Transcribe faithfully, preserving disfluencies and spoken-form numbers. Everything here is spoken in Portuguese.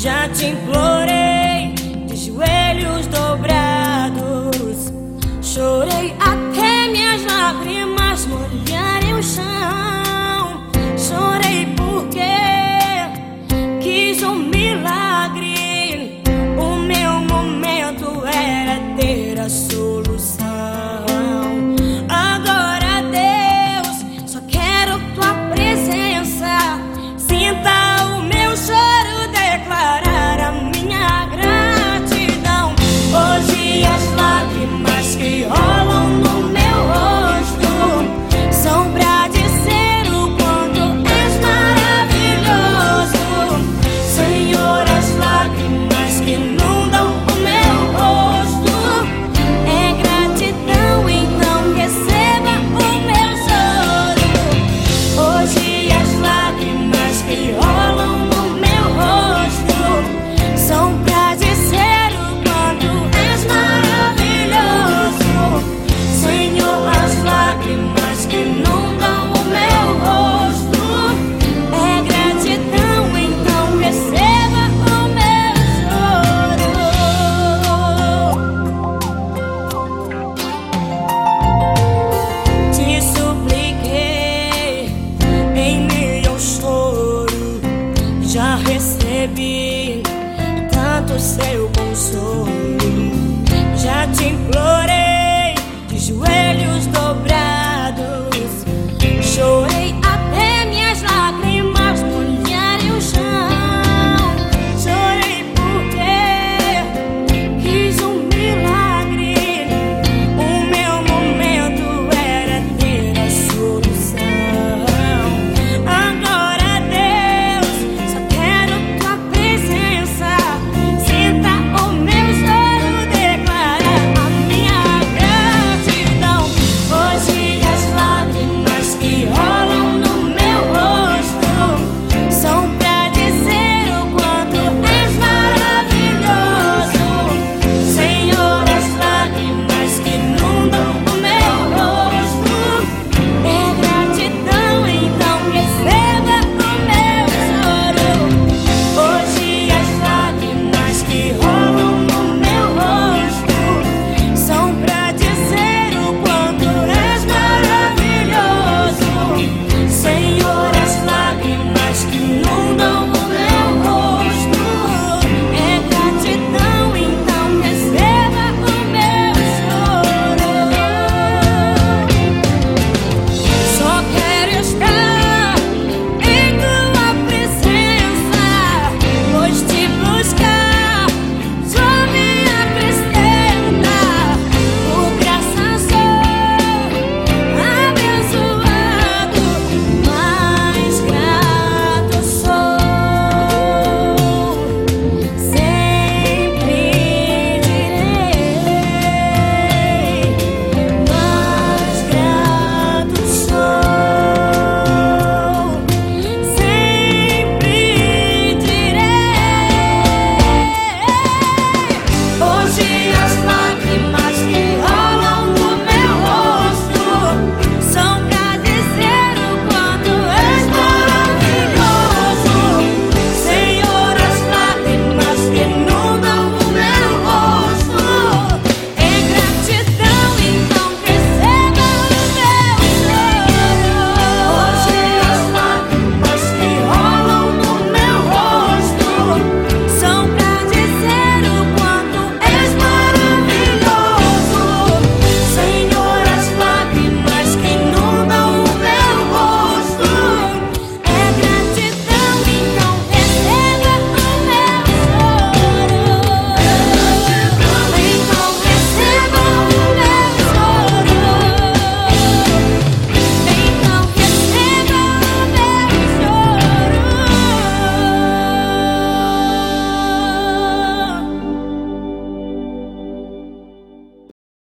Já te implorei de joelhos dobrados, chorei até minhas lágrimas molharem o chão. Chorei porque quis um milagre, o meu momento era ter a solução. Agora, Deus, só quero tua presença. Sinta o meu choro, declarar a minha gratidão. Hoje as lágrimas que rolam no meu rosto são pra dizer o quanto és maravilhoso. Senhor, as lágrimas que inundam o meu rosto é gratidão, então receba o meu choro. Hoje as lágrimas que rolam no meu rosto são pra dizer o quanto és maravilhoso. Senhor, as lágrimas que inundam o meu rosto é gratidão, então receba o meu choro. Te supliquei em meio ao choro, já recebi tanto seu consolo. Já te implorei de joelhos